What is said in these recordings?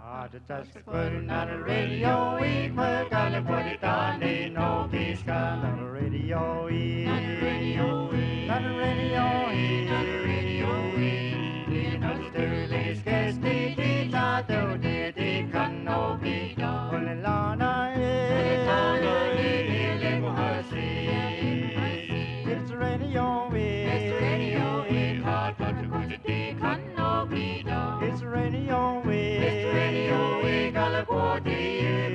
Just putting on the radio, we gotta put it on the no peace on the radio, on the radio, on the radio, on the radio, in the Sterling's guest, the tato, the canopy, only Lana, it's radio, it's radio, it's hard to put the canopy down, it's radio, it's radio, we gotta put the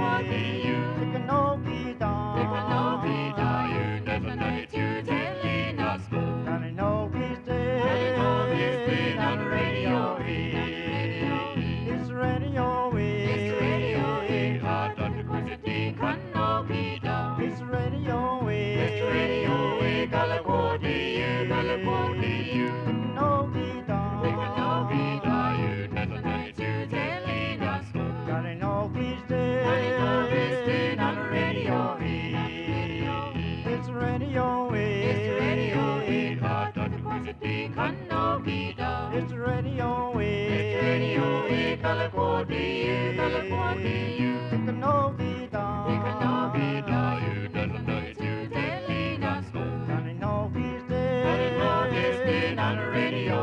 canopy down, the canopy down, you never know it, you telling us, and I know he's dead, on the radio, it's radio, it's radio, it's hard to put the canopy down, it's radio, we gotta put the canopy down, the canopy down, you never know it, you telling us, gotta know he's dead, on the radio, it's radio, it's radio, it's hard to put the canopy down, it's radio, we gotta put the canopy down, you never know it, you telling us, gotta know he's dead, on the radio.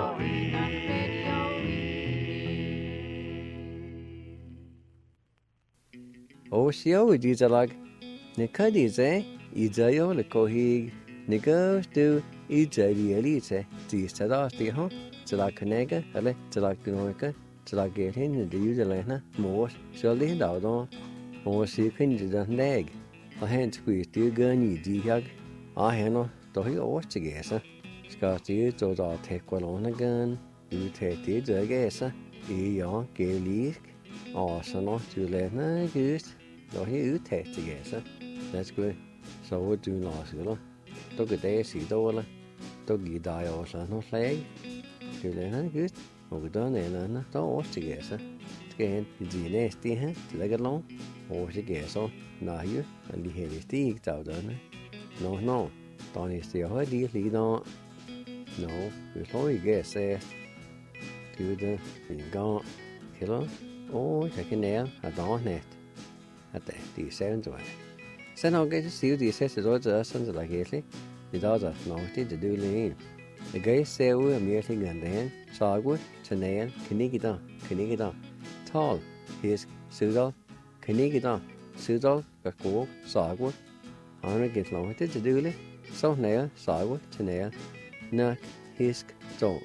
Osio idizalag, Nicadize, Izayo, the Kohig, Nigo, do Izadi Elite, the Sadasti, huh? Telakanega, Ele, Telakanoika, Telagatin, the Usalana, more, surely down, or seeking the leg. A hand squeeze, dear gun, you dehug, I handle, though he always together. Scotty, those are take one on a gun, you take the guesser, young, gay leak, Arsenal, to let my goose. Då är uttät together. That's good. So what do last year? Då går det sig då eller? Då går det ju också någon slag. Det är han good. Och då när han då åt together. Ska han det nästa här till lägga lång. Och så går så. Nej ju. Han det är stig då då. No. Då är det har det lite då. No, vi får ju gå se. Till det går. Hello. Jag kan ner att då nät. At the 7th one. Sen I'll get to see the assessors or the sons like Hatley. The daughter naughty to do lean. The guy say we are merely gandan, sagwood, tanail, canigida, tall, his sudal, canigida, sudal, gakwo, sagwood. Honor get naughty to do le, so nail, sagwood, tanail, nuck, hisk, zone,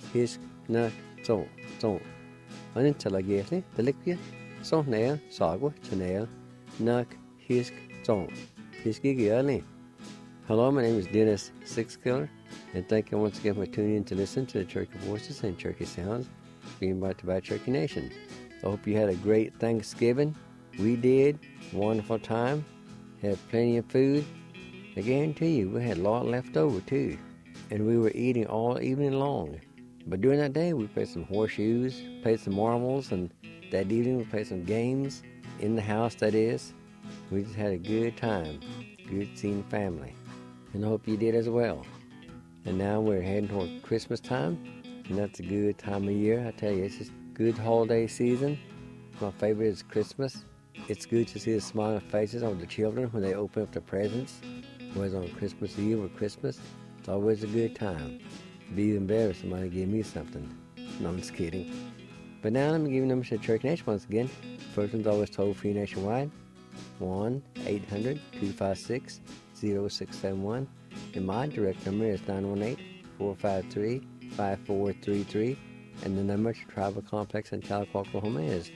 nuck, zone. Until I get the liquid. So nail, sagwood, nail, nuck, hisk, zone. Hiskig early. Hello, my name is Dennis Sixkiller, and thank you once again for tuning in to listen to the Cherokee Voices and Cherokee Sounds being brought to you by Cherokee Nation. I hope you had a great Thanksgiving. We did. Wonderful time. Had plenty of food. I guarantee you, we had a lot left over too. And we were eating all evening long. But during that day, we played some horseshoes, played some marbles, and that evening we played some games in the house, that is. We just had a good time, good seeing family. And I hope you did as well. And now we're heading toward Christmas time, and that's a good time of year. I tell you, it's just good holiday season. My favorite is Christmas. It's good to see the smiling faces of the children when they open up the presents, whether on Christmas Eve or Christmas. It's always a good time. It'd be even better if somebody gave me something. No, I'm just kidding. But now let me give you numbers to Cherokee Nation once again. First one's always toll-free nationwide, 1-800-256-0671. And my direct number is 918-453-5433. And the number to Tribal Complex in Tahlequah, Oklahoma is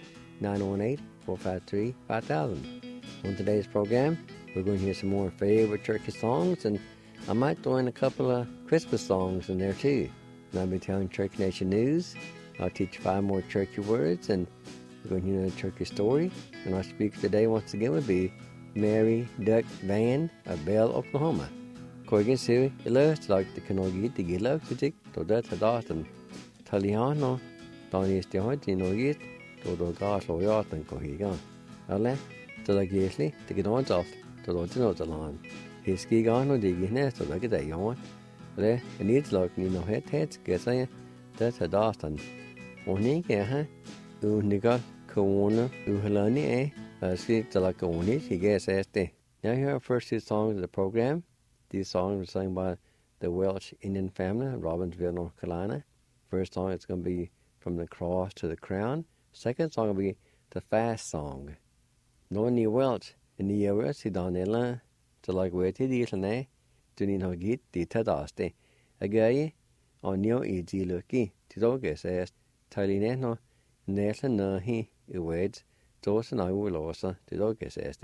918-453-5000. On today's program, we're going to hear some more favorite Cherokee songs, and I might throw in a couple of Christmas songs in there too. And I'll be telling Cherokee Nation news. I'll teach you 5 more Cherokee words, and we're going to hear another Cherokee story. And our speaker today, once again, would be Mary Duck Van of Bell, Oklahoma. Corrigan Siri, illustrates like the Kanogi, the Gillow, the Tick, to that a Dawson. Taliano, Donny's the Hunting, no yet, to the Gas or Yacht and Corrigan. Alle, to the Gately, to get on off, to the lawn. His ski gone or digging nest or like a day on. There, it needs like you know heads, guess I, that's a Dawson. One ink, Unigal, Kawana Uhalani Ski Talakawani, he gets este. Now here are our first two songs of the program. These songs are sung by the Welsh Indian family of Robbinsville, North Carolina. First song is going to be From the Cross to the Crown. Second song will be The Fast Song. No ni Welsh in the year si Donella to like wait to the Islane to need no git the Tadaste. Again on Neo Easy Lucky to Doga says Taline no Nelson no he waits those and I will also to Doga says.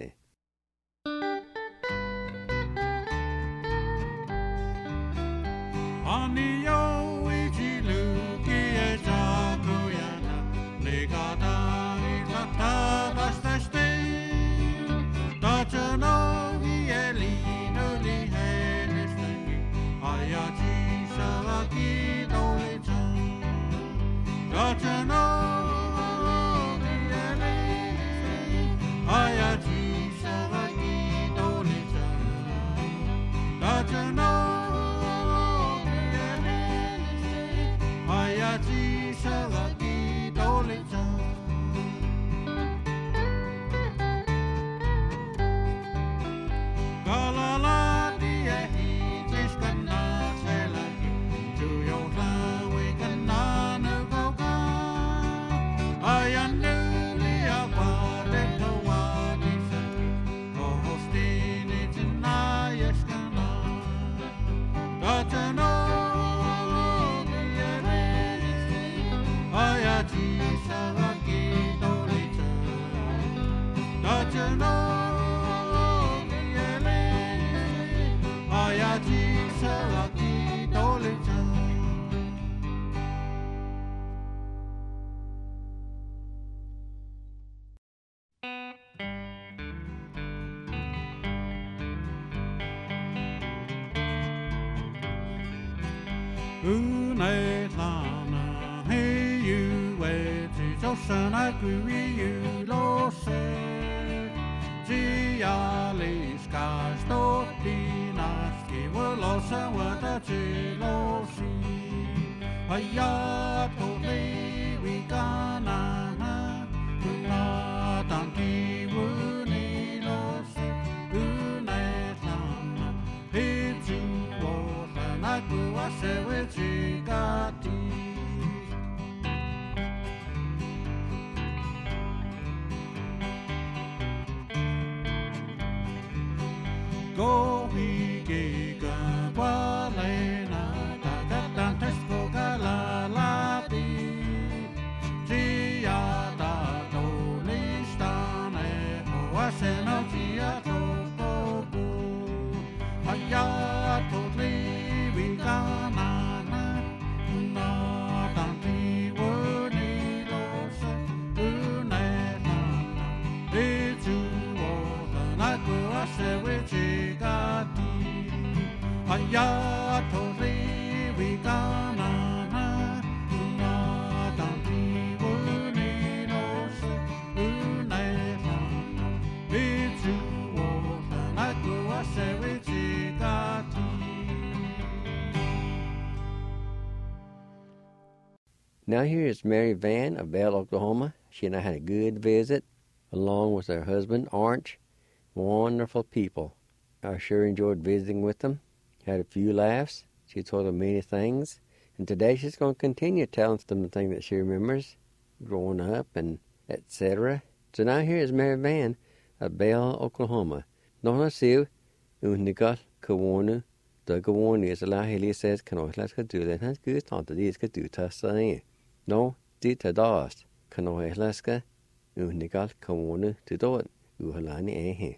Now here is Mary Van of Bell, Oklahoma. She and I had a good visit, along with her husband, Arch. Wonderful people. I sure enjoyed visiting with them. Had a few laughs. She told them many things. And today she's going to continue telling them the things that she remembers, growing up and etc. So now here is Mary Van of Bell, Oklahoma. Nona siw, unigal, kawonu, the kawonu is a la heli says, can I let her do that? That's good, tante, these could do to no, dit er dast, kan jeg læske, unigal kawonu to do it, uhalani ehe.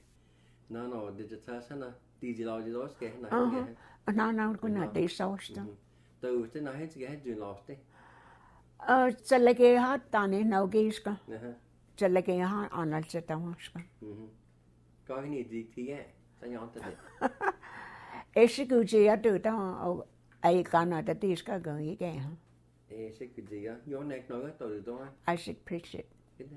No, did you tell her? Did you love those get? No, good night, they saw them. Though the night get you lost it. Så lægger jeg har denne naugiska. Så lægger jeg har andet til damaska. Går hen i dit ja, så jeg ikke det. Jeg skal gå til at dø der og jeg kan at det skal gå i gang. Jeg skal gå til at jeg ikke noget der der. Jeg skal preach it.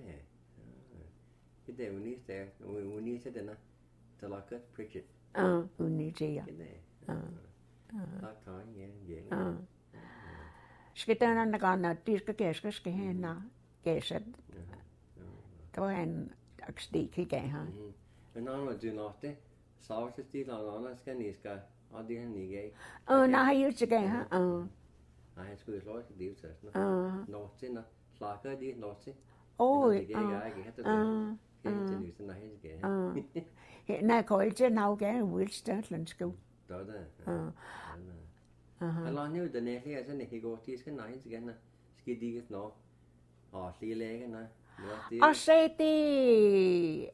Det er unis der, unis det der. Så lad preach it. Unis ja. Tak ja. Skal der en gang at det skal gæske skal hen og gæse. Då han stik i gang her. Men når du nok det, så til stil og når skal ni skal og det han ikke. Når han jo til gang her. Nej, han skulle slå til det så. Når til når slakker de når til. Ôi, nej, coi chứ nào cái Wilson lần sku. Đó đó. Allo nu den er her sådan ikke går de skal nej til igen. Skal de ikke nå. Og lige lægge nej. Og så det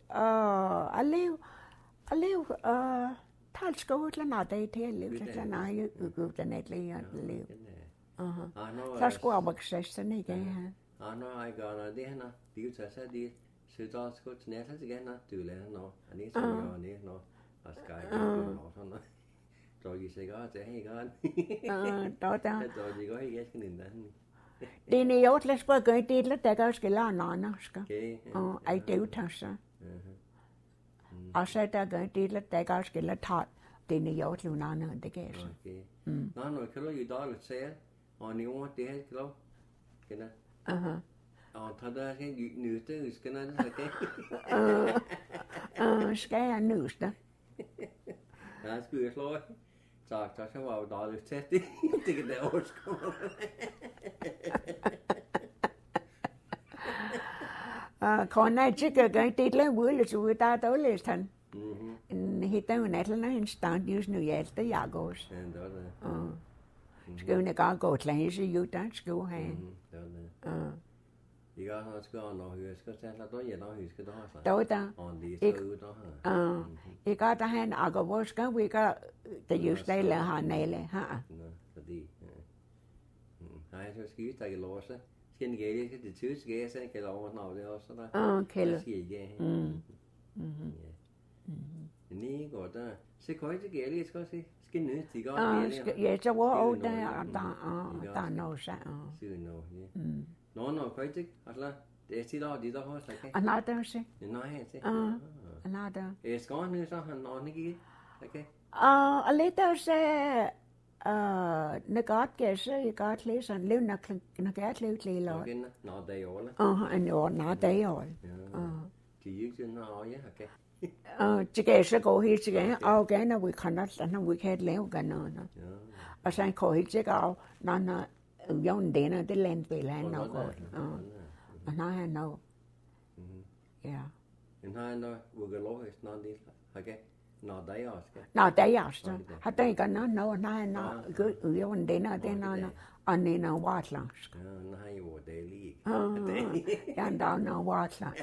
alliv tal sku til når det til alliv til nej jo den er lige alliv. Så skulle jeg bare sige sådan ikke her. Nå, jeg gør noget det her, de kan tage sig de søger også godt næste igen, du lærer noget, og det så gør det noget, og skal ikke gøre sådan noget. Så de siger godt, det her godt. Đó. Så de går ikke skal ind der. Det er jo også skulle gøre det lidt der gør skal lade noget, skal. Ej det ud så. Og så der gør det lidt der gør skal lade tage. Det er jo også noget det gør så. Nå, kan du jo dårligt sige, og ni ord det her kan du. Kender. Og tager der skal nyde skal noget okay. Skal jeg nyde? Ja, skal jeg slå. Tak, så var jo dårligt tæt. Det kan der også komme. Còn này chỉ cái tít lên vui là chú ta tới lên thành. Hiện tại mình là nó stand use new year tới giờ rồi. Skål này có godt là hết sự ta skål hay. I går har skål når vi skal tage så då når vi skal đó så. Đó ta. I går der han og hvor skal vi gå det just det là han næle ha. Fordi nej så skal vi tage lov så. Skal ni gælde det til skal jeg så kan over når det også der. Kælder. Skal ikke. Ni går der. Så kan det gælde skal se. Skal nyde det godt. Ja, så var der noget så. Syg noget. Nå, faktisk, altså, det er tit over de der hos, okay? Og nej, der se. Nej, se. Nej, der. Skal nu så han når ikke, okay? Og lidt der se, når godt kan så jeg godt læse sådan lev når godt lev til lort. Okay, når det er jo. En år, når det er jo. De er jo når ja, okay. Det kan så gå helt til gang, og gerne når vi kan når vi kan lave noget. Og så går helt til gang, når Jon denne det landspil han nok godt. Og når han nok. Ja. Men har han nok vokalorisk når det, okay? Når det er også. Når det er også. Har det ikke når han nok Jon denne det når og når Watlands. Ja, nej jo det er lige. Ja, der når Watlands.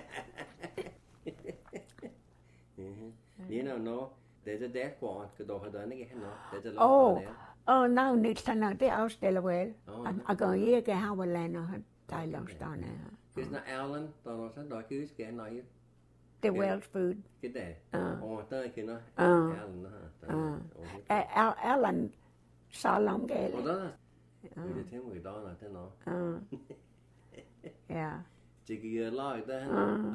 Lige når det er der går, kan du have den ikke når. Det er lov der. Nå, Nielsen, det afstiller vel. Og går ikke have vel lander han Thailandstående. Hvis når Erland, der er noget sådan, der kan huske, når I... Det er Welsh food. Det er og der kender Erland her. Erland Salom gale. Og der det tænker vi der den og. Ja. Det giver lag der han.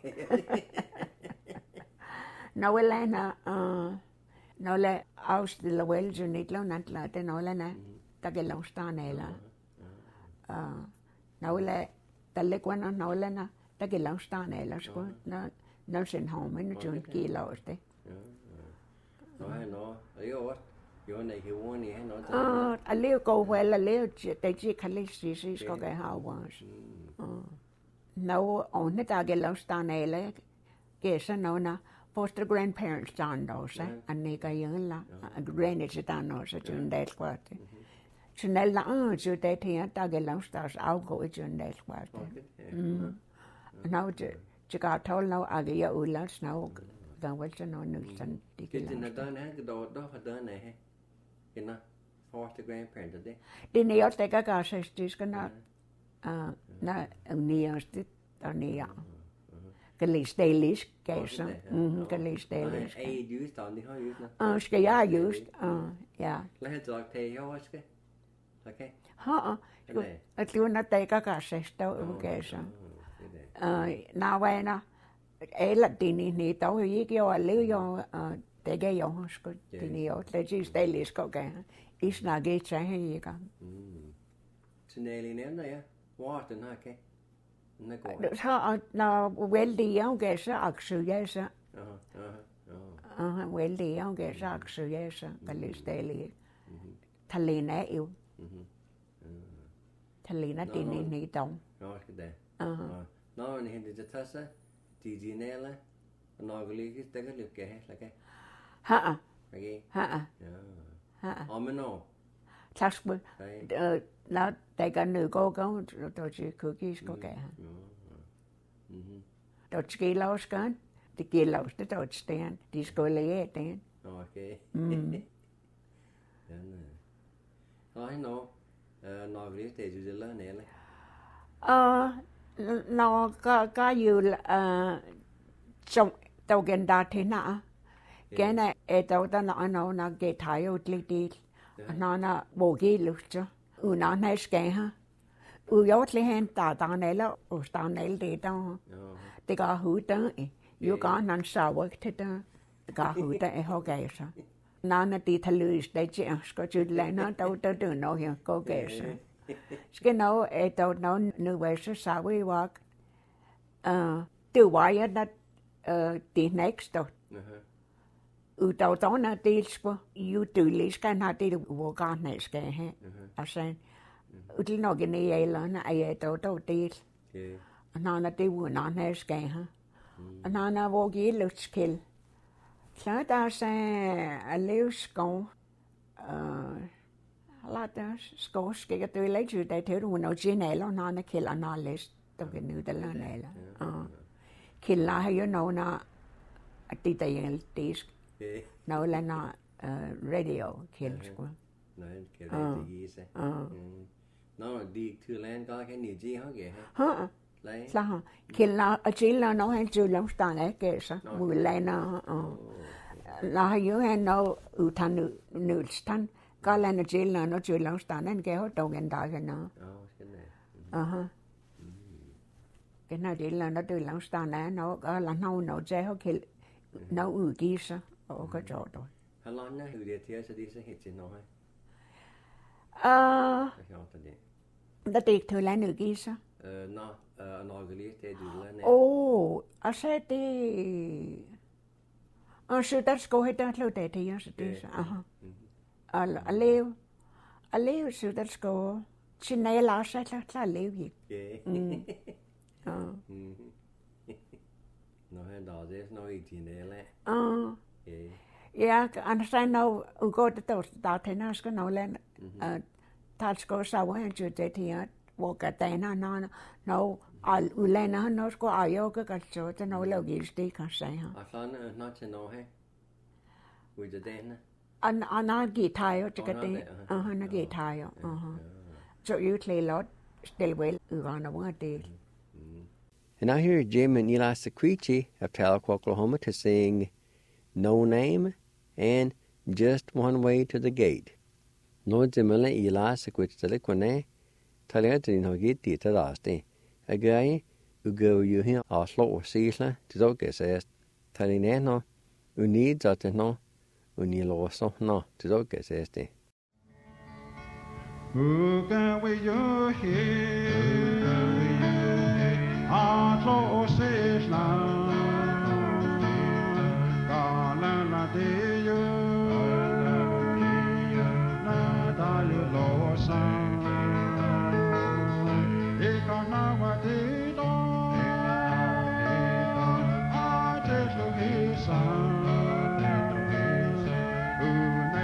Når lander når la afstiller vel så ikke lov nantla det når la der kan lov stande eller. Når la der ligger når la der kan lov stande eller så når sen har man jo ikke giver lov det. Nå han når det er jo også jo når ikke ugen i han når. Alligevel går vel alligevel det er kan lige se skal jeg have også. Når og der kan lov stande eller gæster når foster grandparents down også, og nega jøla, og grandparents down også, sådan det skvarte. Sådan alle så det her, der kan lavstas afgå i sådan det skvarte. Nå, det går tål nå, at jeg udlands nå, gang vel så noget nyt, sådan det kan lavstas. Det er den her, der har den her, kender foster grandparents det. Det er jo det kan gøre sig, det skal nok, næste, der nære. Galistalisk gaser. Galistalisk. Ej, just det, har just. Skal jeg just? Ja. Lad os da tage jeg også. Okay. At du når det kan gøre sig stå i gaser. Når vaner eller det ni dog ikke jo leve jo det kan jo huske det ni jo det er stalisk og gaser. I snakker til her i gang. Signalen nævner jeg. Hvor den her kan. Nó có. Sao nó well đi ông cái sao ác sự vậy sao? Well đi ông cái sao ác sự vậy sao? Cái lịch sử này, thằng lính này yêu, thằng lính nó tin in này đông. Nó cái đấy. Nó này hiện tại thật sao? Thì gì nè là nó cái lý cái cái liệp cái là cái. Hả? Cái. Hả? Mình nó. Chắc bữa nó đại cái nữ cô cũng tôi chỉ cứ cái cái tôi chỉ lâu cái thì kia lâu thì tôi chỉ đi school lấy tiền. Okay. Nói nó cái thế chứ là nè là. Nó có nhiều trong tàu gần đạt thế nào cái này tàu ta nó cái thái ở đây đi nó bộ cái lúc chứ nó này cái ha yếu thì hiện ta này là ta này đi đâu thì có hữu đó yếu có năng sao vậy thế đó có hữu đó họ cái sao nó đi thay lưu đấy chứ có chút lại nó tàu nó hiện có cái sao cái nó tàu nó như vậy sao vậy vậy từ vậy đó the next đó tàu đó nó đi qua you do list cái nó đi vô cái này cái hè asen thì nó cái này là nó ai tàu đi nó đi vô nó này cái ha nó vô cái lúc skill sao ta sẽ lưu school là ta school cái tôi lấy chữ đại thứ rồi nó chỉ này nó kia là nó list tao cái nữ đó là này là khi là hay nó đi tay đi nó là nó radio khi school nó cái gì sẽ nó đi thư lên có cái gì gì hả kìa hả là khi là chỉ là nó hay chữ lắm ta này cái sao vừa lên nó là hay nó thành nữ thành có là nó chỉ là nó chữ lắm ta nên cái họ đầu hiện đại cái nó cái nào chỉ là nó từ lắm ta này nó là nó chơi họ khi nó kia sao ở cái chỗ đó How long now? Who did you say this? Hit you know? Đã tiệc thời lại nữa kia sao? No, nó cái lý thế dù là này. Sẽ thì sự tất có hết đó lâu để thì sự thì liêu sự tất có chỉ này là sẽ là liêu gì? Nó hay đó chứ nó ý gì này lại. Yeah, anh say no go to ta thế nào cái nó lên ta có sao vậy chứ thế thì vô cái tên nó lên nó có ai ở cái chỗ cho nó lâu gì đi cái say ha nó chỉ nói hay với cái tên anh nó guitar ở cái tên nó guitar so you play lot still well on one day. And now here Jim and Eli Sequici of Tahlequah, Oklahoma to sing No Name and Just One Way to the Gate. Nói Jim and Eli Sequici Tahlequah Tahlequah thì nó ghi tỉ ta đó thì cái cái you here ở slow season thì đâu cái sẽ Tahlequah nó uni cho thì nó uni lo so nó thì đâu cái sẽ thì Who can we you here? Our close is now. Gonna la de you. Na da you lo sang. Ikana wa de do. I take lo his son.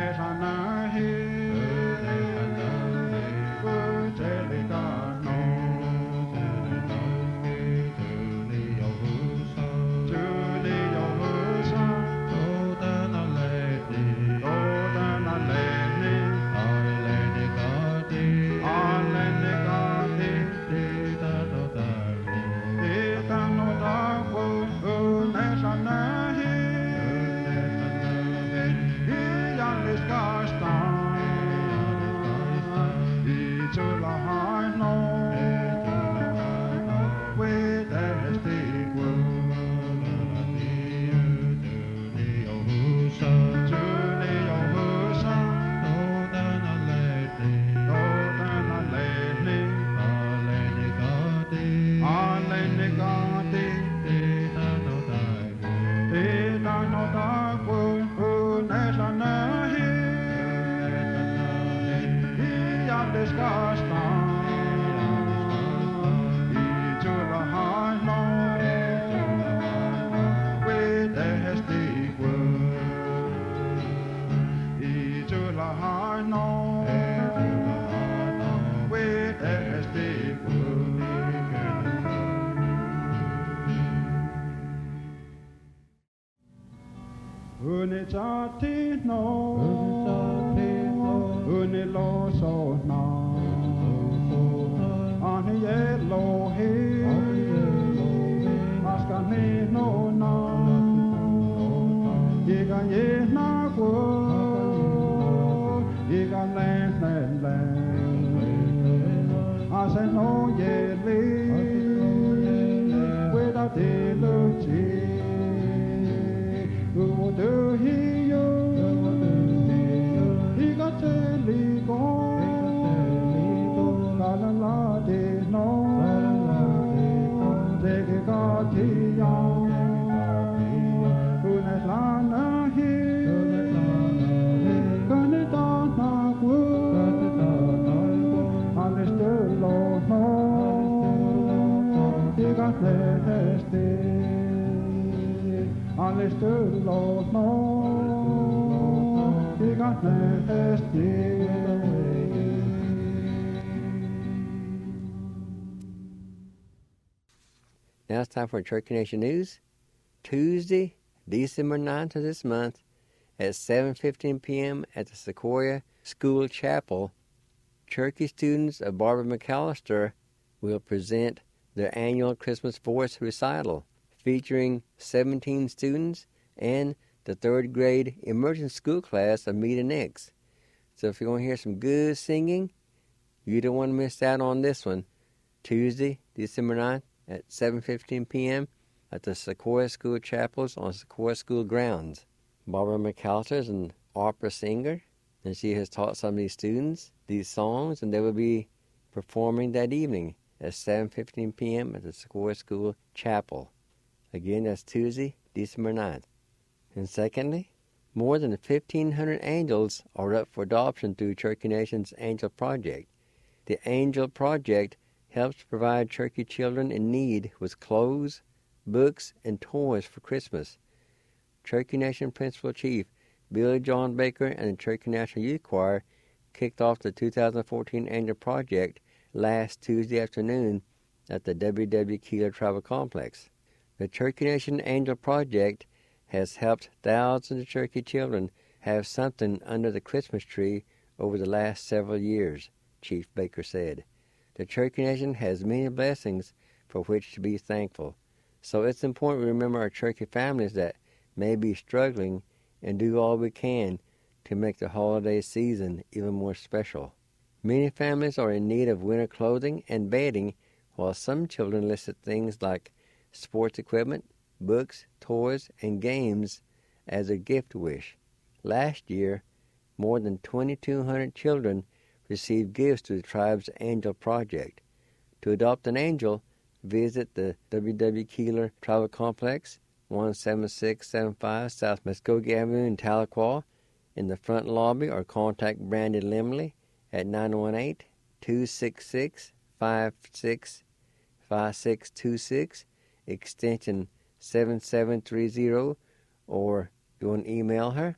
No Now it's time for Cherokee Nation News. Tuesday, December 9th of this month at 7:15 p.m. at the Sequoia School Chapel, Cherokee students of Barbara McAllister will present their annual Christmas Voice recital featuring 17 students and the third grade immersion school class of Meet and X. So if you're going to hear some good singing, you don't want to miss out on this one. Tuesday, December 9th at 7:15 p.m. at the Sequoia School Chapels on Sequoia School grounds. Barbara McAllister is an opera singer, and she has taught some of these students these songs, and they will be performing that evening at 7:15 p.m. at the Sequoia School Chapel. Again, that's Tuesday, December 9th. And secondly, more than 1,500 angels are up for adoption through Cherokee Nation's Angel Project. The Angel Project helps provide Cherokee children in need with clothes, books, and toys for Christmas. Cherokee Nation Principal Chief Billy John Baker and the Cherokee National Youth Choir kicked off the 2014 Angel Project last Tuesday afternoon at the W.W. Keeler Travel Complex. The Cherokee Nation Angel Project has helped thousands of Cherokee children have something under the Christmas tree over the last several years, Chief Baker said. The Cherokee Nation has many blessings for which to be thankful, so it's important we remember our Cherokee families that may be struggling and do all we can to make the holiday season even more special. Many families are in need of winter clothing and bedding, while some children listed things like sports equipment, books, toys, and games as a gift wish. Last year, more than 2,200 children received gifts through the tribe's Angel Project. To adopt an angel, visit the W.W. Keeler Travel Complex, 17675 South Muskogee Avenue in Tahlequah, in the front lobby, or contact Brandy Limley at 918-266-5626, extension 7730, or you want to email her,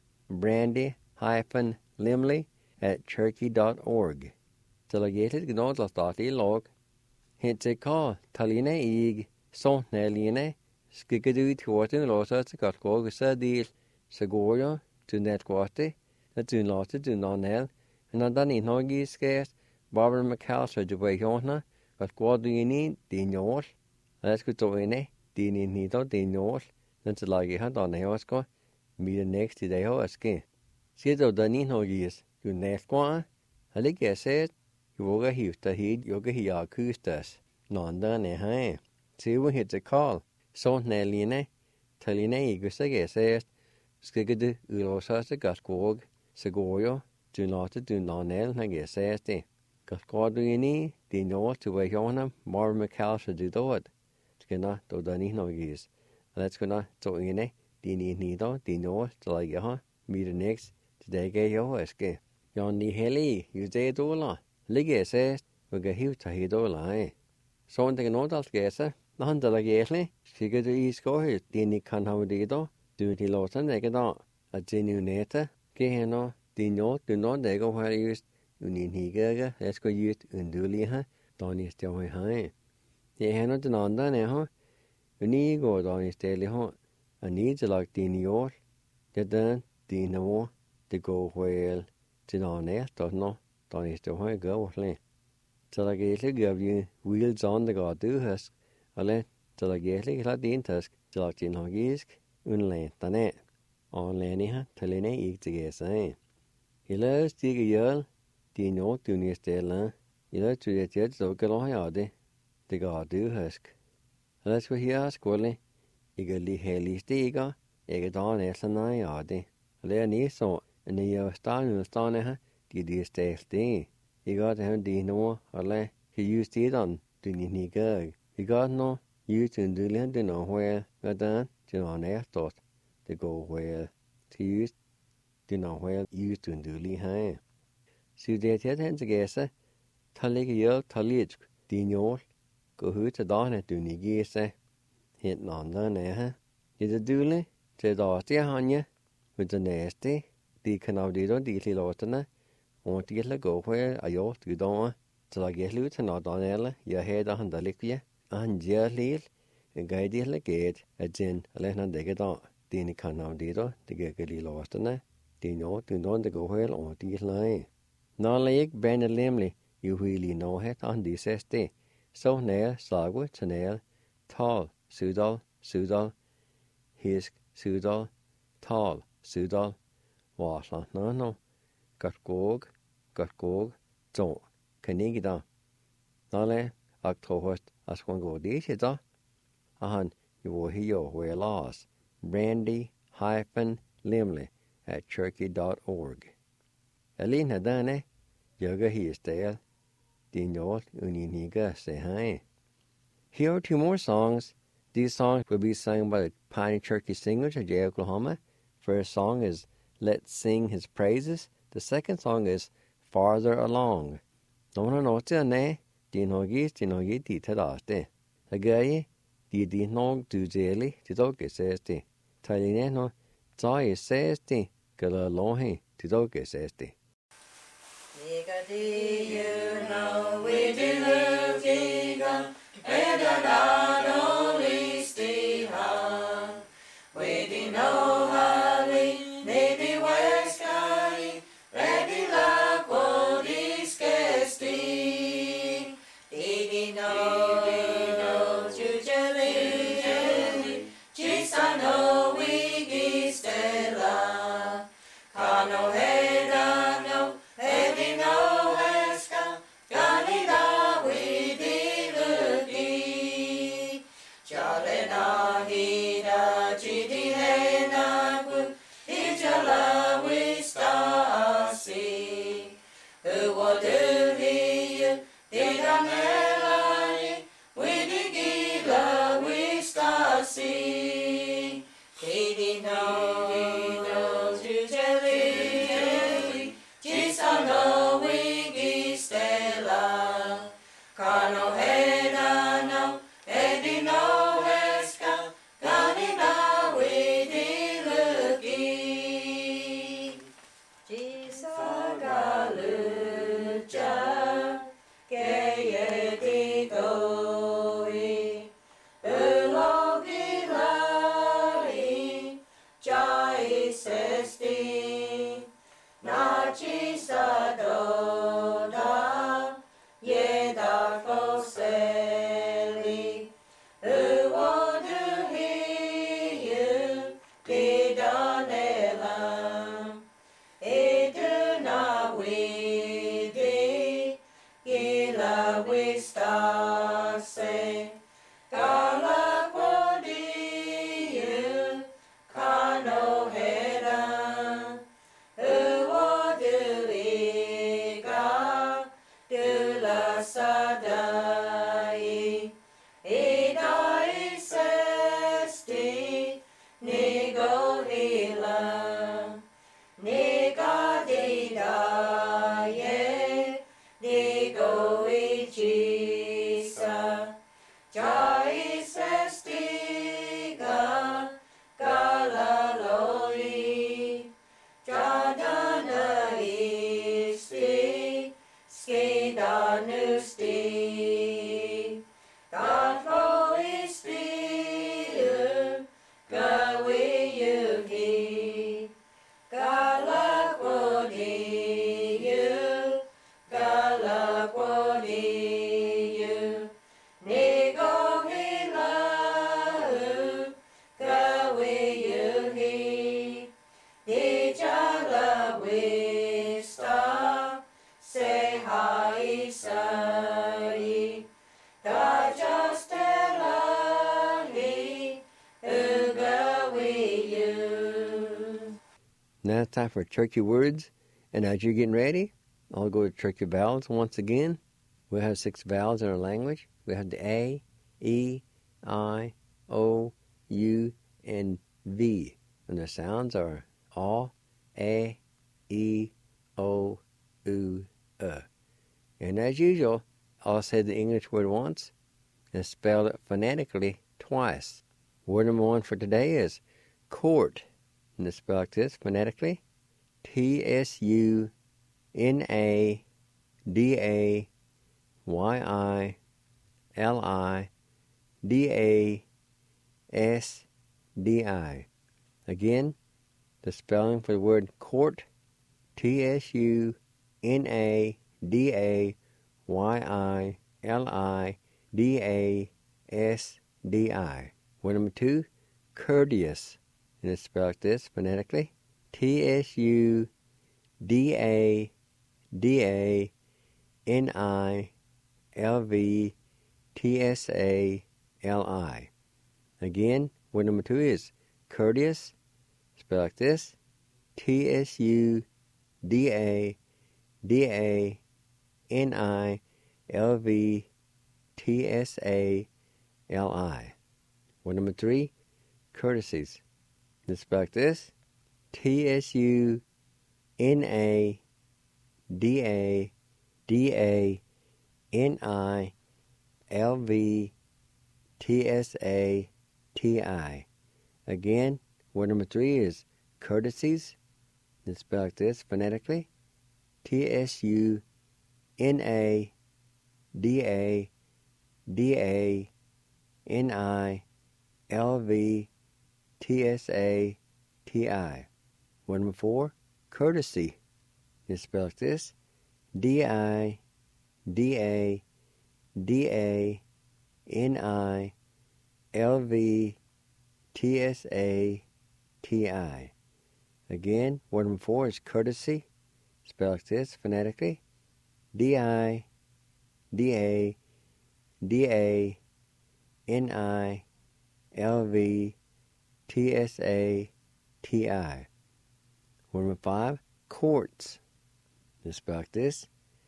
brandy-limley@cherokee.org. Delegated gnodlasdati log. Hinte ka taline ig sontneline skikadu twortin losa tskatko gusadil sagoyo to netquati na tunlata to nonel and andani nogi skes Barbara McAllister de wayona got quadini dinol. Let's go to ine dini nito dinol. That's like a hand on the hosko. Meet the next day hoski. Siedo dani nogis. You netqua. I think I said you will get the heat yoga here kustas. Non done a high. See we hit the call. So Neline, Taline Igusage says, Skigadu Ulosas the Gasquog, Segoyo, do not do nonel, Nage says the Gasquaduini, the north to Wayona, Mar McAllister do it. Skina do Dani no geese. Let's go not to ine, Dini Nido, the north to like meet the next today gay yo eske. Yon the heli, you day dola. Ligese we hiu tahido lai. So on the nodal gese, nahan de la gele, sige du isko dini kan haudido, du ti lotan egeda, a genu neta, geheno, dino, du no dego where used, unin higega, esco used unduliha, donis de hai. Ye heno denanda neho, uni go donis de ho, a needs like dini or, the dan, dino, the go whale, dinone, no, donis de hai go whle. Til a gele gav you wheels on the god do husk, ale til a gele glad din tusk, til a din hogisk, unlent dane. On leniha, talene ik til gesa. Hila stige jøl, din jo dunis dela, hila tudet jet så galo hayade, the god do husk. Let's go here skole, ikke li heli stiger, ikke dan eslana yade. Ale ni så, en jeg stane her, de sted. I got him dino, ale, he used it on, didn't he go? He got no, used in the land in a where, but then, on air thought, to go where, to use, know where used in the lee high. So they had hands together, Tullig yell, Tullig, dino, go who to dawn at Dunny Gese, hit none than eh, did a dooley, to the Ostia Hanya, with the nasty, the canadido, the lotana. Want to get a go where I ought to go till I get loot and not on ella, your head on the liquia, and dear lil, and guide the gate, a gin, a let not dig it on. Dini can now dido, the giggly lost in there. Dino to know the go well on the line. No like Ben and Limley, you really know it on this day. So nail, slagwood to nail, tall, sudal, hisk, sudal, tall, sudal, wasla, no. Got gog, don't, canigida. Nale, October, as one go dishida. And you will hear where laws. Brandy-Limley at cherky.org. Alina dane, yoga he is there. Dinot uniniga say hi. Here are 2 more songs. These songs will be sung by the Piney Cherokee Singers of Jay, Oklahoma. First song is Let's Sing His Praises. The second song is Farther Along. Don't know what's in there. Dinogi di tadaste. A guy, di nog do daily, the dog says the. Talineno, Zai says the. Gala longi, the dog says the. You know we do love Diga, and not only stay home. We do know how we maybe west sky. Ready la quodis kesti. Didi no jujeli. Gisano wigi stella. Kano heda no hedi no heska. Ganida widi lugi. Jalena hida jidi hena gu. Ijala wistasi. Who will do he? Didamelani. Widigila wistasi. Didi no jujeli. Gisano wigi stella. Kano heda no edi no heska. Ganina widi lugi. Gisagaluja. Geye di doi. Ulogi lari. Jai sesti. Nachi sadoda. Yeda koseli. Uwodu hiyu. Didanela. Eduna widi. Gila wistase. Gala quodiyu. Kano heda. Uwoduliga. Dula sadai. Idai sesti. Nigo hila. Niga didaye. Niga Jaisestiga galaloi Jadana isti skidanusti Gatlo isti gawiyugi Galakwodiyu Galakwodiyu Nigohilahu gawiyuhi Dijala wista sehaisari Dajastelali ugawiyu. Now it's time for turkey words. And as you're getting ready, I'll go to turkey vowels once again. We'll have 6 vowels in our language. We have the A, E, I, O, U, and V. And the sounds are A, E, O, U, And as usual, I'll say the English word once and spell it phonetically twice. Word number 1 for today is court. And it's spelled like this phonetically. TSUNADAYLIDASDI. Again, the spelling for the word court. TSUNADAYLIDASDI. Word number 2, courteous. And it's spelled like this phonetically. TSUDADANILVTSALI. Again, word number 2 is courteous. Spelled like this. TSUDADANILVTSALI. Word number 3, courtesies. It's spelled like this. TSUNADADANILVTSATI. Again, word number 3 is courtesies. It's spelled like this phonetically. TSUNADADANILVTSATI. Word number 4, courtesy. It's spelled like this. DIDADANILVTSATI. Again, word number 4 is courtesy. Spelled like this phonetically. DIDADANILVTSATI. Word number 5, courts. It's spelled like this.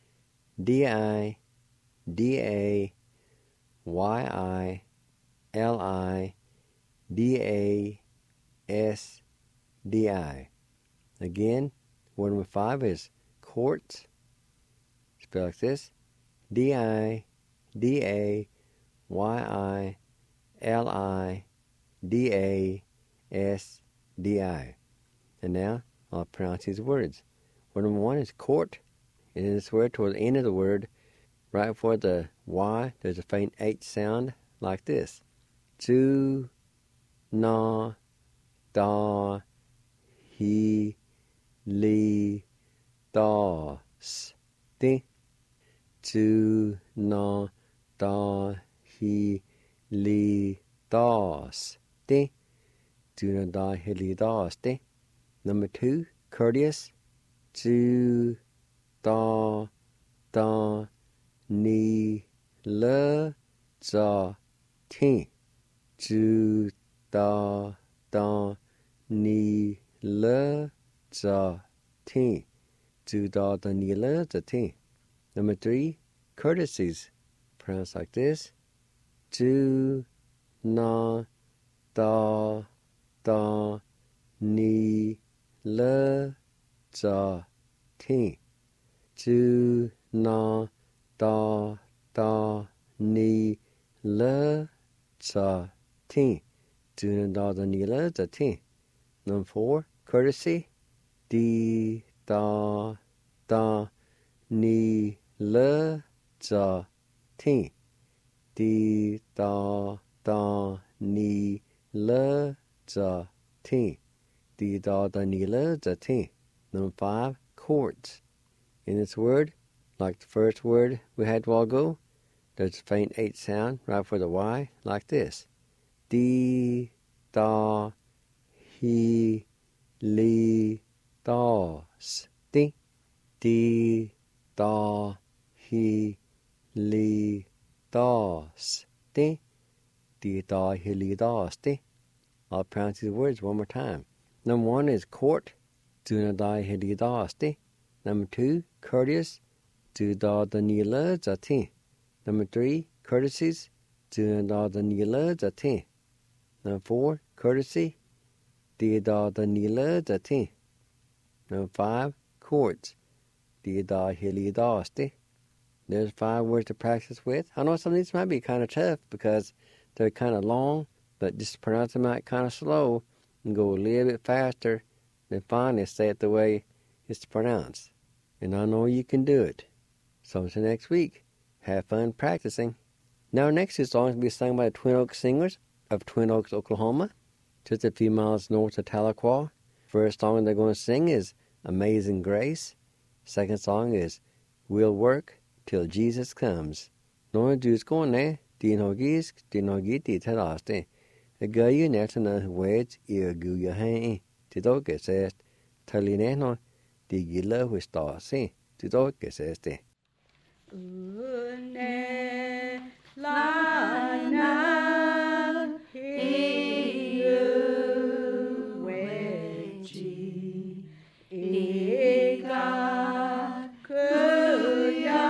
DIDAYLIDASDI. Again, word number 5 is courts. Spelled like this. DIDAYLIDASDI. And now I'll pronounce these words. Word number 1 is court. And in this word, toward the end of the word, right before the Y, there's a faint H sound like this. Ju, na, da, he, li, da, s, ti. Ju, na, da, he, li, da, s, ti. Ju, na, da, he, li, da, s, ti. Number 2, courteous. Ju, da, ni, le, za, ti. Ju, da, ni, le, za, ti. Ju, da, ni, le, za, ti. Number 3, courtesies. Pronounced like this. Ju, na, da, ni, le, za, ti. Ju, na, da, ni, le, za tin. Duna da the nila za tin. Number 4, courtesy. Di da da ni la za tin. Di da da ni la za tin. Di da da ni la za tin. Number 5, chords. In this word, like the first word we had a while ago, there's a faint H sound right before the Y, like this. Di, da, he, li, das. Di, di, da, he, li, das. Di, di, da, he, li, das. Di. I'll pronounce these words one more time. Number 1 is court. Duna da, he, li, das. Di. Number 2, courteous. Du da da ni la za tin. Number 3, courtesies. Du da da ni la za tin. Number 4, courtesy. Di da da ni la za tin. Number 5, chords. Di da he li da sti. There's 5 words to practice with. I know some of these might be kind of tough because they're kind of long, but just pronounce them out kind of slow and go a little bit faster. Then finally say it the way it's pronounced. And I know you can do it. So until next week, have fun practicing. Now our next 2 songs will be sung by the Twin Oaks Singers of Twin Oaks, Oklahoma, just a few miles north of Tahlequah. First song they're going to sing is Amazing Grace. Second song is We'll Work Till Jesus Comes. Nå du skal ned, din hogisk, din hogit i teraste. Gøye nættene weds I guya hen. Til dere sest, talineno, de gilla hos da se. Til dere sest det. Une lana hiu weji iga kuya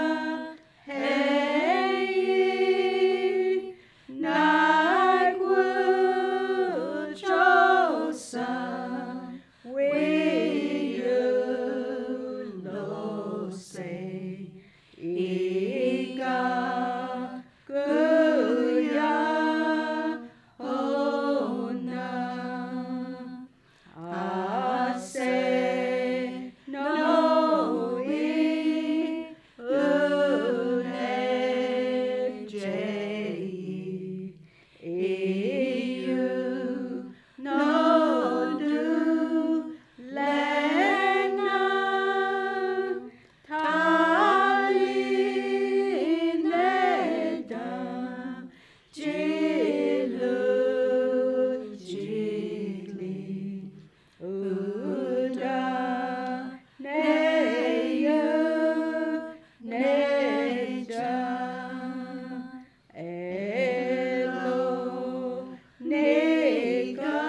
hei nagwu chosa wiyu lo say iga kuya ona ase no I unejei iu no do lena talineda jilu jili uda neyu neda elo nega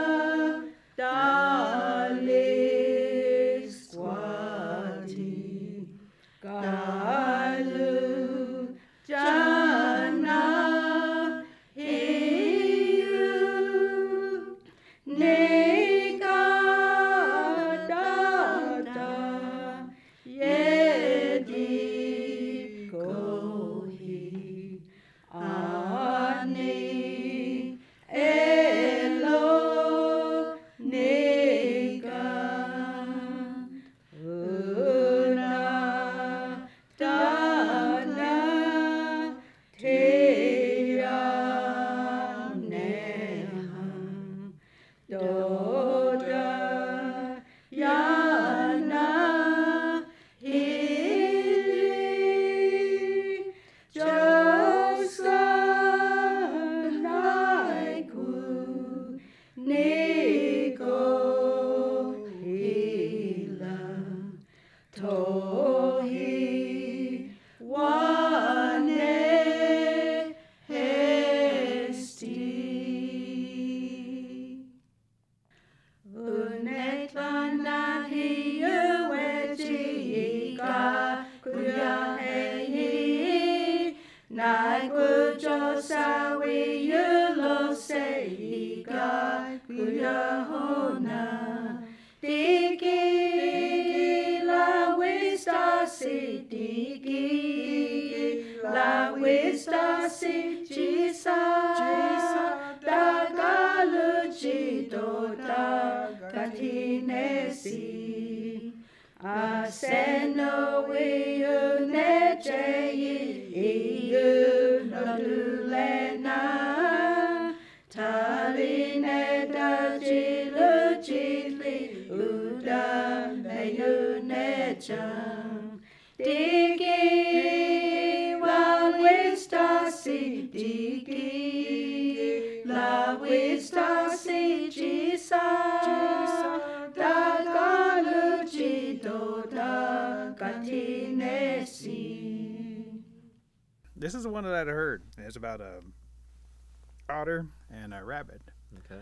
dali squati galu jana hiu nega dada yedi kohi ani elo nega una dana teya neha doda yana hili josanaiku nego hila tohi wane hesti unetlana hiu wejiga kuya hei naiku josawi yulo seiga kuya hona digi la vista si digi la vista si jisa dagaluchi doda katinesi. Aseno wiu nejeyi iu nodulena. Taline da jilu jili uda meyu nejang. Digi wa wistasi digi la wistasi jisa dagaluchi doda katinesi. This is the one that I'd heard. It's about a otter and a rabbit. Okay.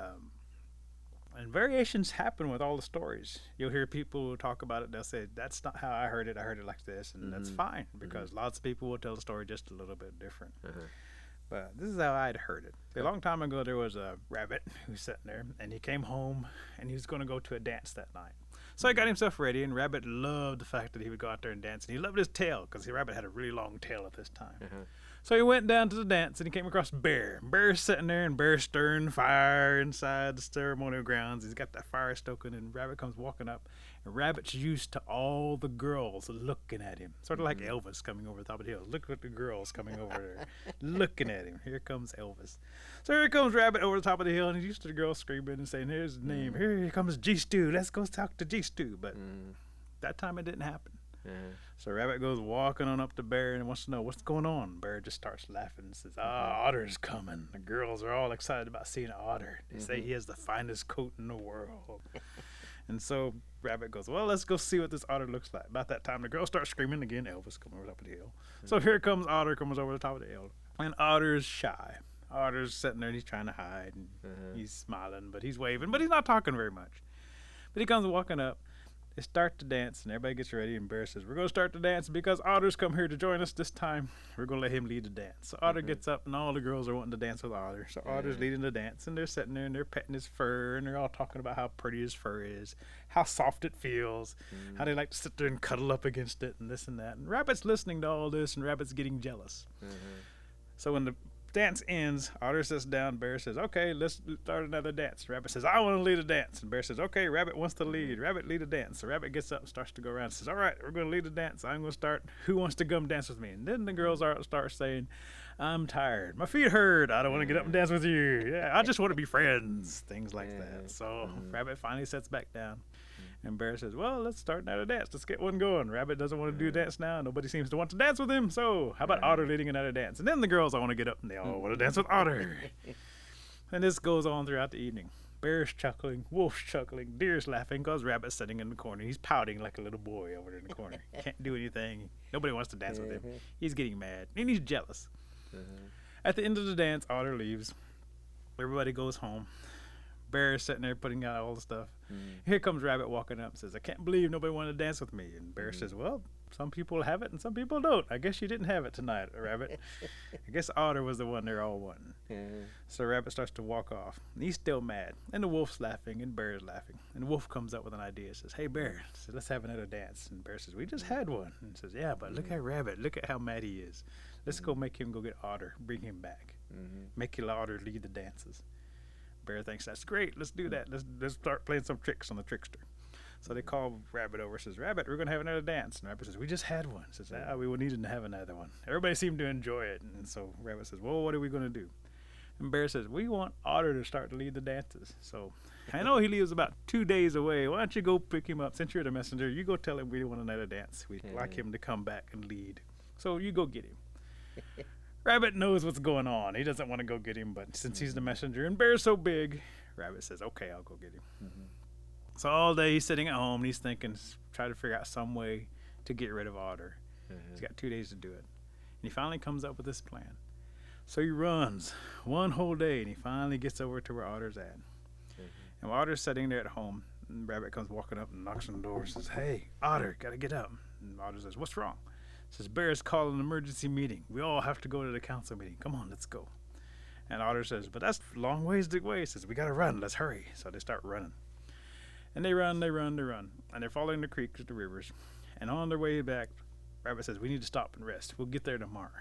And variations happen with all the stories. You'll hear people talk about it. They'll say, that's not how I heard it. I heard it like this. And that's fine because lots of people will tell the story just a little bit different. But this is how I'd heard it. A long time ago, there was a rabbit who was sitting there, and he came home, and he was going to go to a dance that night. So he got himself ready, and Rabbit loved the fact that he would go out there and dance. And he loved his tail because the rabbit had a really long tail at this time. So he went down to the dance, and he came across Bear. Bear's sitting there, and Bear's stirring fire inside the ceremonial grounds. He's got that fire stoking, and Rabbit comes walking up. And Rabbit's used to all the girls looking at him. Sort of like Elvis coming over the top of the hill. Look at the girls coming over there, looking at him. Here comes Elvis. So here comes Rabbit over the top of the hill, and he's used to the girls screaming and saying, here's his name. Here comes G-Stew. Let's go talk to G-Stew. But that time it didn't happen. So Rabbit goes walking on up to Bear and wants to know what's going on. Bear just starts laughing and says, Otter's coming. The girls are all excited about seeing Otter. They say he has the finest coat in the world. And so Rabbit goes, well, let's go see what this otter looks like. About that time, the girls start screaming again. Elvis coming over the top of the hill. So here comes Otter, comes over the top of the hill. And Otter's shy. Otter's sitting there and he's trying to hide. And he's smiling, but he's waving, but he's not talking very much. But he comes walking up. They start to dance, and everybody gets ready, and Bear says, we're going to start the dance because Otter's come here to join us this time. We're going to let him lead the dance. So Otter gets up, and all the girls are wanting to dance with Otter. So Otter's leading the dance, and they're sitting there, and they're petting his fur, and they're all talking about how pretty his fur is, how soft it feels, how they like to sit there and cuddle up against it, and this and that. And Rabbit's listening to all this, and Rabbit's getting jealous. So when the dance ends, Otter sits down. Bear says, okay, let's start another dance. Rabbit says, I want to lead a dance. And Bear says, okay, Rabbit wants to lead. Rabbit lead a dance. So Rabbit gets up and starts to go around and says, all right, we're going to lead a dance. I'm going to start. Who wants to come dance with me? And then the girls start saying, I'm tired. My feet hurt. I don't want to get up and dance with you. Yeah, I just want to be friends. Things like that. So Rabbit finally sits back down. And Bear says, well, let's start another dance. Let's get one going. Rabbit doesn't want to do a dance now. Nobody seems to want to dance with him. So how about Otter leading another dance? And then the girls all want to get up, and they all want to dance with Otter. And this goes on throughout the evening. Bear's chuckling, Wolf's chuckling, Deer's laughing because Rabbit's sitting in the corner. He's pouting like a little boy over there in the corner. Can't do anything. Nobody wants to dance with him. He's getting mad, and he's jealous. At the end of the dance, Otter leaves. Everybody goes home. Bear is sitting there putting out all the stuff. Here comes Rabbit walking up and says, I can't believe nobody wanted to dance with me. And Bear says, well, some people have it and some people don't. I guess you didn't have it tonight, Rabbit. I guess Otter was the one they're all wanting. So Rabbit starts to walk off. And he's still mad. And the Wolf's laughing and Bear's laughing. And the Wolf comes up with an idea. Says, hey, Bear, let's have another dance. And Bear says, we just had one. And says, yeah, but look at Rabbit. Look at how mad he is. Let's go make him go get Otter. Bring him back. Make Otter lead the dances. Bear thinks that's great. Let's do that. Let's start playing some tricks on the trickster. So they call Rabbit over. Says, Rabbit, we're going to have another dance. And Rabbit says, we just had one. Says, we will need to have another one. Everybody seemed to enjoy it. And so Rabbit says, well, what are we going to do? And Bear says, we want Otter to start to lead the dances. So I know he lives about 2 days away. Why don't you go pick him up? Since you're the messenger, you go tell him we want another dance. We'd like him to come back and lead. So you go get him. Rabbit knows what's going on. He doesn't want to go get him, but since he's the messenger and Bear's so big, Rabbit says, okay, I'll go get him. So all day he's sitting at home and he's thinking, try to figure out some way to get rid of Otter. He's got 2 days to do it. And he finally comes up with this plan. So he runs one whole day and he finally gets over to where Otter's at. And while Otter's sitting there at home, and Rabbit comes walking up and knocks on the door and says, hey, Otter, gotta get up. And Otter says, what's wrong? Says, Bear's calling an emergency meeting. We all have to go to the council meeting. Come on, let's go. And Otter says, but that's a long ways away. He says, we got to run. Let's hurry. So they start running. And they run. And they're following the creeks, the rivers. And on their way back, Rabbit says, we need to stop and rest. We'll get there tomorrow.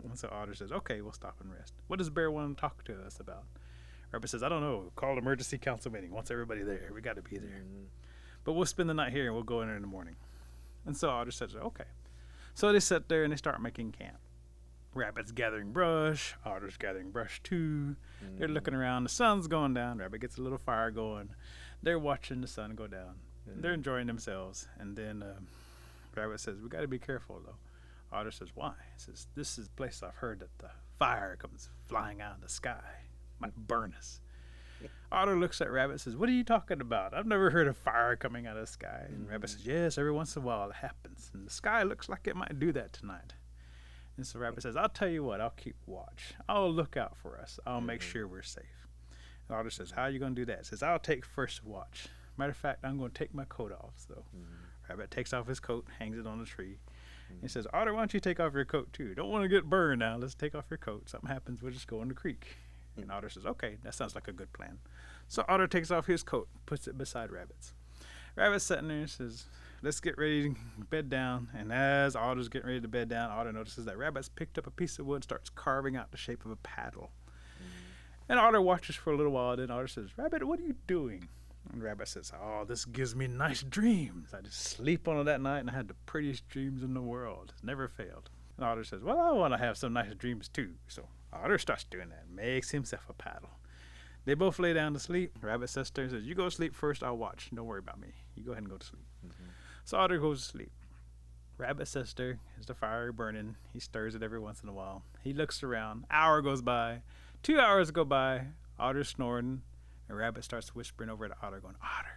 And so Otter says, okay, we'll stop and rest. What does Bear want to talk to us about? Rabbit says, I don't know. Call an emergency council meeting. Wants everybody there. We got to be there. But we'll spend the night here and we'll go in the morning. And so Otter says, okay. So they sit there and they start making camp. Rabbit's gathering brush. Otter's gathering brush too. They're looking around. The sun's going down. Rabbit gets a little fire going. They're watching the sun go down. They're enjoying themselves. And then Rabbit says, we got to be careful though. Otter says, why? He says, this is a place I've heard that the fire comes flying out of the sky. Might burn us. Otter looks at Rabbit and says, what are you talking about? I've never heard of fire coming out of the sky. And Rabbit says, yes, every once in a while it happens. And the sky looks like it might do that tonight. And so Rabbit says, I'll tell you what, I'll keep watch. I'll look out for us. I'll make sure we're safe. And Otter says, how are you going to do that? He says, I'll take first watch. Matter of fact, I'm going to take my coat off. So Rabbit takes off his coat, hangs it on the tree. He says, Otter, why don't you take off your coat too? Don't want to get burned now. Let's take off your coat. Something happens, we'll just go in the creek. And Otter says, okay, that sounds like a good plan. So Otter takes off his coat, puts it beside Rabbit's. Rabbit's sitting there and says, let's get ready to bed down. And as Otter's getting ready to bed down, Otter notices that Rabbit's picked up a piece of wood, starts carving out the shape of a paddle. And Otter watches for a little while. Then Otter says, Rabbit, what are you doing? And Rabbit says, oh, this gives me nice dreams. I just sleep on it that night and I had the prettiest dreams in the world. It's never failed. And Otter says, well, I want to have some nice dreams too. So Otter starts doing that, makes himself a paddle. They both lay down to sleep. Rabbit says to her, says, you go to sleep first, I'll watch. Don't worry about me. You go ahead and go to sleep. So Otter goes to sleep. Rabbit's sister is the fire burning. He stirs it every once in a while. He looks around. Hour goes by. 2 hours go by. Otter's snoring. And Rabbit starts whispering over to Otter, going, Otter,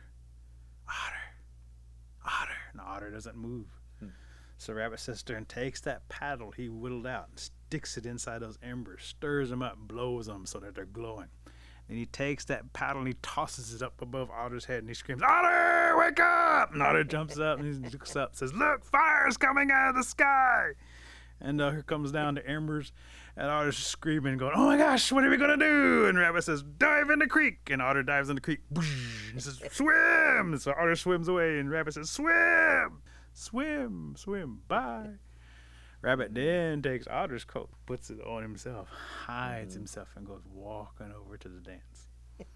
Otter, Otter. And Otter doesn't move. So Rabbit's sister takes that paddle he whittled out and sticks it inside those embers, stirs them up, blows them so that they're glowing. Then he takes that paddle and he tosses it up above Otter's head and he screams, Otter, wake up! And Otter jumps up and he looks up and says, look, fire's coming out of the sky! And here comes down the embers and Otter's screaming, going, oh my gosh, what are we going to do? And Rabbit says, dive in the creek. And Otter dives in the creek. And he says, swim! And so Otter swims away and Rabbit says, swim! Swim, swim, bye. Rabbit then takes Otter's coat, puts it on himself, hides himself, and goes walking over to the dance.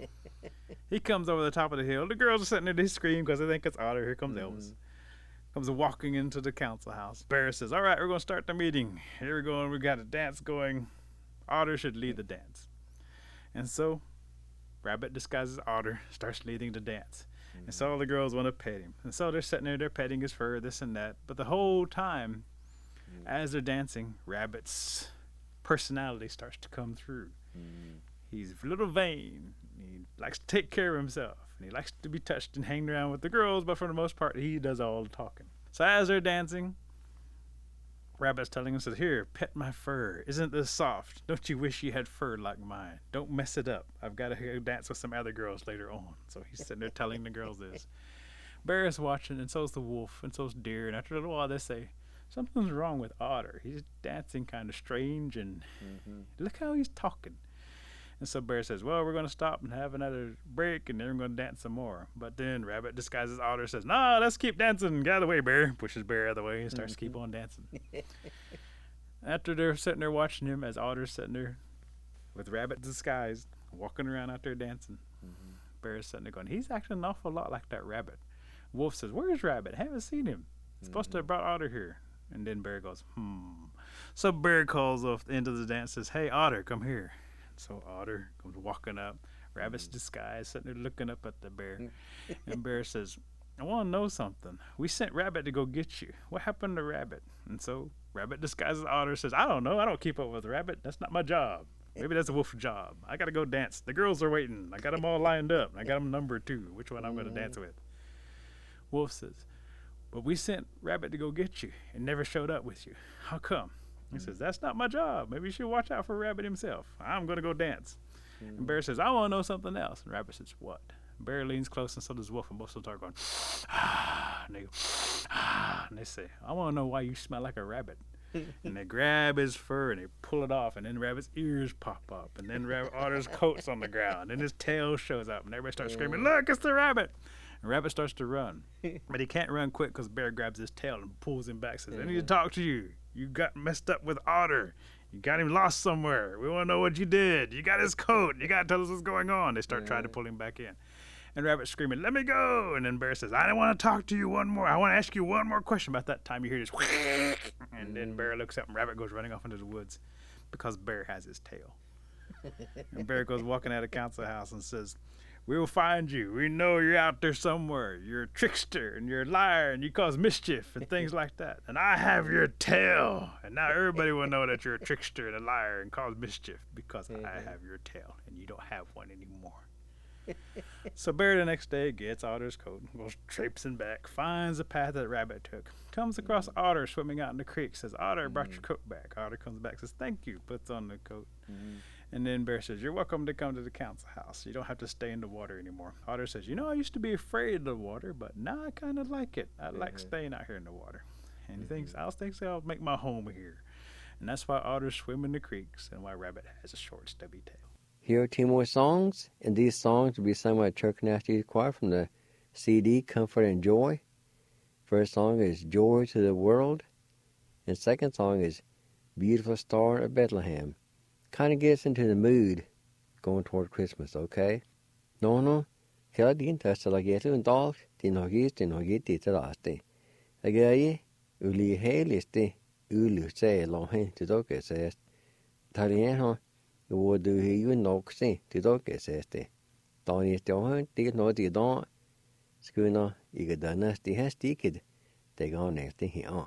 He comes over the top of the hill. The girls are sitting there, they scream because they think it's Otter. Here comes Elvis. Comes walking into the council house. Bear says, all right, we're going to start the meeting. Here we go, and we got a dance going. Otter should lead the dance. And so Rabbit disguises Otter, starts leading the dance. And so all the girls want to pet him. And so they're sitting there, they're petting his fur, this and that. But the whole time, as they're dancing, Rabbit's personality starts to come through. He's a little vain. He likes to take care of himself. And he likes to be touched and hang around with the girls, but for the most part, he does all the talking. So as they're dancing, Rabbit's telling him, says, here, pet my fur. Isn't this soft? Don't you wish you had fur like mine? Don't mess it up. I've got to go dance with some other girls later on. So he's sitting there telling the girls this. Bear is watching, and so's the wolf, and so's Deer. And after a little while, they say, something's wrong with Otter. He's dancing kind of strange, and look how he's talking. And so Bear says, well, we're going to stop and have another break, and then we're going to dance some more. But then Rabbit disguises Otter, says, nah, let's keep dancing. Get out of the way, Bear. Pushes Bear out of the way and starts to keep on dancing. After they're sitting there watching him, as Otter's sitting there with Rabbit disguised, walking around out there dancing, Bear's sitting there going, he's acting an awful lot like that Rabbit. Wolf says, where's Rabbit? Haven't seen him. Supposed to have brought Otter here. And then Bear goes, So Bear calls off the end of the dance, says, hey, Otter, come here. So Otter comes walking up, Rabbit's disguised, sitting there looking up at the bear. And Bear says, I want to know something. We sent Rabbit to go get you. What happened to Rabbit? And so Rabbit disguises Otter, says, I don't know. I don't keep up with Rabbit. That's not my job. Maybe that's a wolf's job. I got to go dance. The girls are waiting. I got them all lined up. I got them numbered too, which one I'm going to dance with. Wolf says, but we sent Rabbit to go get you and never showed up with you. How come? He says, that's not my job. Maybe you should watch out for Rabbit himself. I'm going to go dance. And Bear says, I want to know something else. And Rabbit says, what? Bear leans close, and so does Wolf, and both of them start going, and they go, and they say, I want to know why you smell like a rabbit. And they grab his fur, and they pull it off, and then Rabbit's ears pop up, and then Otter's coat's on the ground, and his tail shows up, and everybody starts screaming, look, it's the rabbit. And Rabbit starts to run, but he can't run quick because Bear grabs his tail and pulls him back, says, I need to talk to you. You got messed up with Otter. You got him lost somewhere. We want to know what you did. You got his coat. You got to tell us what's going on. They start trying to pull him back in. And Rabbit's screaming, let me go. And then Bear says, I don't want to talk to you one more. I want to ask you one more question. About that time, you hear this. And then Bear looks up and Rabbit goes running off into the woods because Bear has his tail. And Bear goes walking out of council house and says, we will find you. We know you're out there somewhere. You're a trickster and you're a liar and you cause mischief and things like that. And I have your tail. And now everybody will know that you're a trickster and a liar and cause mischief because I have your tail and you don't have one anymore. So Bear the next day gets Otter's coat, goes traipsing back, finds the path that Rabbit took, comes across Otter swimming out in the creek, says, Otter, I brought your coat back. Otter comes back, says, thank you, puts on the coat. And then Bear says, you're welcome to come to the council house. You don't have to stay in the water anymore. Otter says, I used to be afraid of the water, but now I kind of like it. I like staying out here in the water. And he thinks, I'll make my home here. And that's why otters swim in the creeks and why Rabbit has a short, stubby tail. Here are 2 more songs, and these songs will be sung by Church Nasty Choir from the CD Comfort and Joy. First song is Joy to the World, and second song is Beautiful Star of Bethlehem. Kind of gets into the mood going toward Christmas, okay? No, kela din tasta la getu en dag, din hogit dit raste. Agaye, uli heliste, ulu se lo hen to doke says. Talieno, wo du you nok se to doke says. Dani stohan, dig no di don. Skuna, igadanas di has dikid. They go next thing here.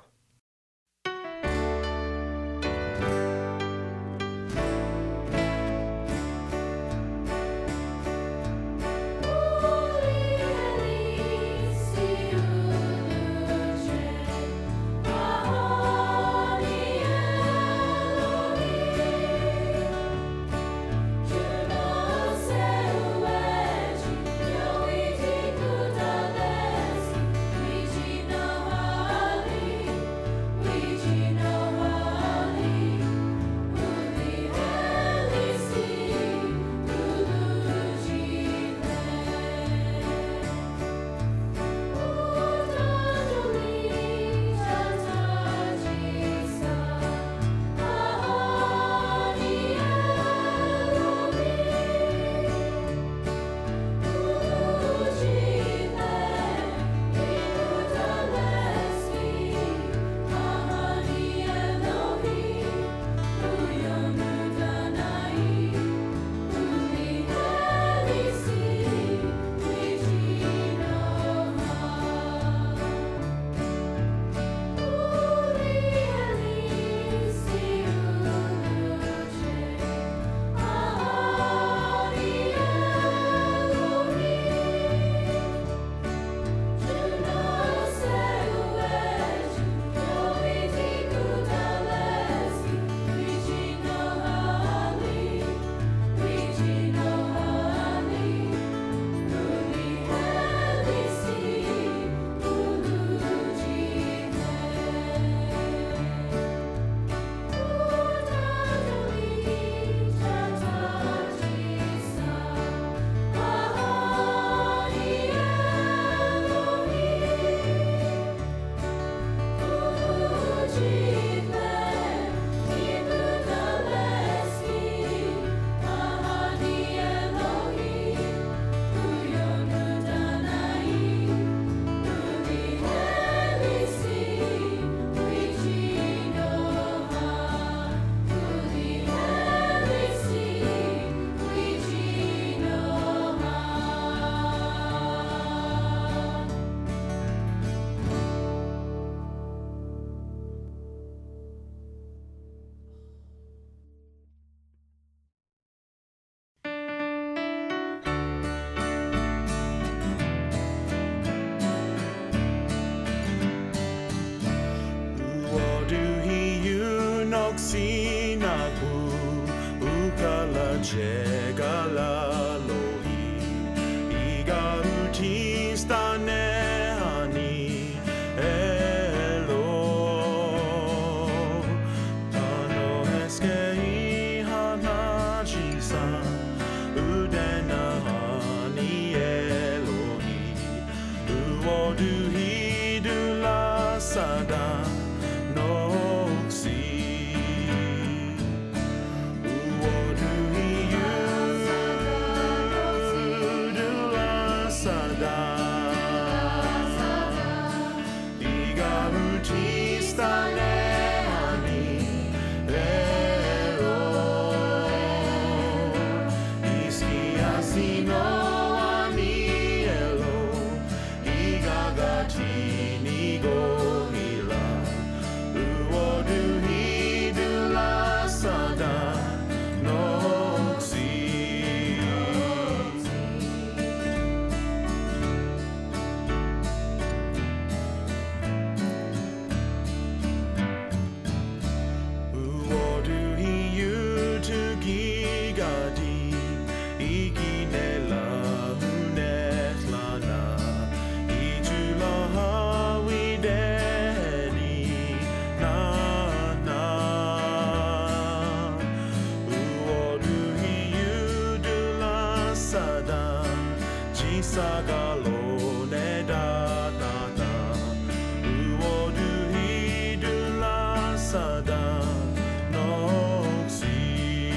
sagalo ne da da da uo du hi du la sada no si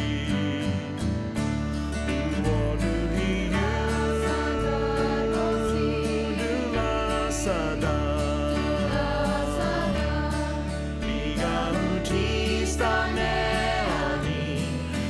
uo du hi du la sada iga uti sta ne ani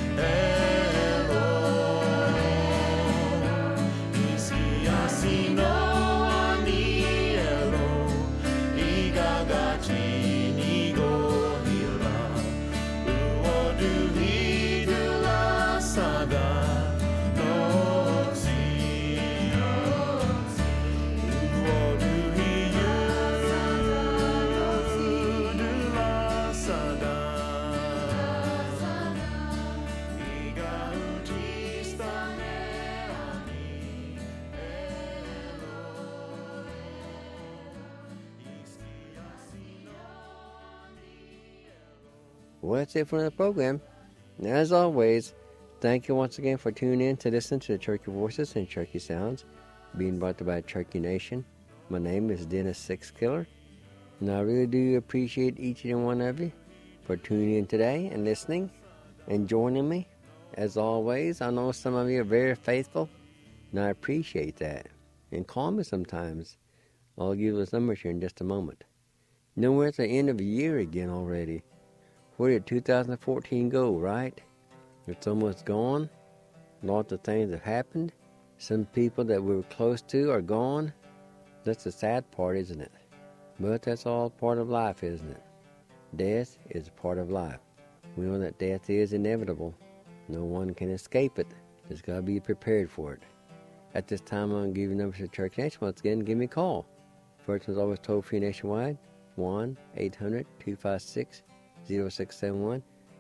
Well, that's it for the program. As always, thank you once again for tuning in to listen to the Cherokee Voices and Cherokee Sounds, being brought to you by Cherokee Nation. My name is Dennis Sixkiller, and I really do appreciate each and one of you for tuning in today and listening and joining me. As always, I know some of you are very faithful, and I appreciate that. And call me sometimes. I'll give you those numbers here in just a moment. You know, we're at the end of the year again already. Where did 2014 go, right? It's almost gone. Lots of things have happened. Some people that we were close to are gone. That's the sad part, isn't it? But that's all part of life, isn't it? Death is part of life. We know that death is inevitable. No one can escape it. Just got to be prepared for it. At this time, I'm going to give you numbers to Cherokee Nation. Once again, give me a call. First one's always toll-free nationwide. 1-800-256 0671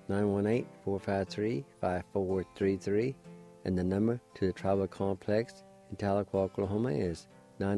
918-453-5433, and the number to the Tribal Complex in Tahlequah, Oklahoma is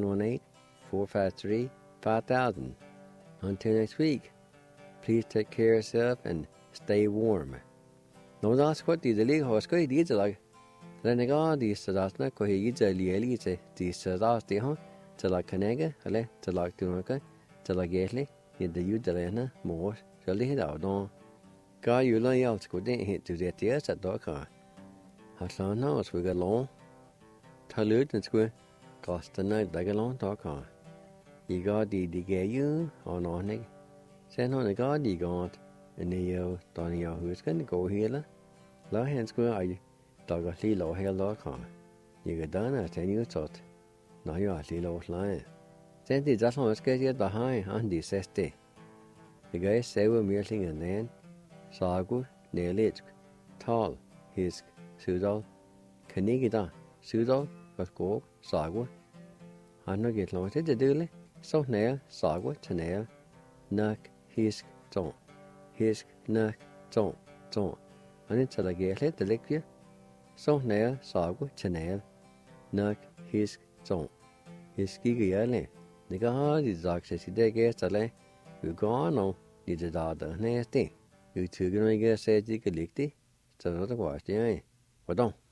918-453-5000. Until next week, please take care of yourself and stay warm. No das what the legal was going to like. Then I got the Sadasna, Kohija, Lielite, the Sadasti, huh? To like Canega, Ale, to like Tunaka, to like Gately, in the Udelena, more. Jolly hit out on. Guy, you lay out go didn't hit to the tears at Docker. Hassan knows we got long. Talud and square. Cost the night like a long Docker. You got the gay you on Onig. Send on the guard you got, and the Donny who's going to go here. Low hands square are you. Dog a little hair Docker. You got done as you thought. Now you are little line. Send the just on get behind on the 60. The guy say we're meeting and then Sagu, Nelit, Tall, Hisk, Sudal, Kanigida, Sudal, Gotgog, Sagu. I no get long to the dooley, so nail, Sagu, Tanel, Nuck, Hisk, Ton, Hisk, Nuck, Ton, Ton. And until I get it, the liquor, so nail, Sagu, Tanel, Nuck, Hisk, Ton, Hiski Yale. The guard is access to the guest. You gone on, you did all the nasty. You two gonna get said you could lick it, so not the wash the eye. What don't?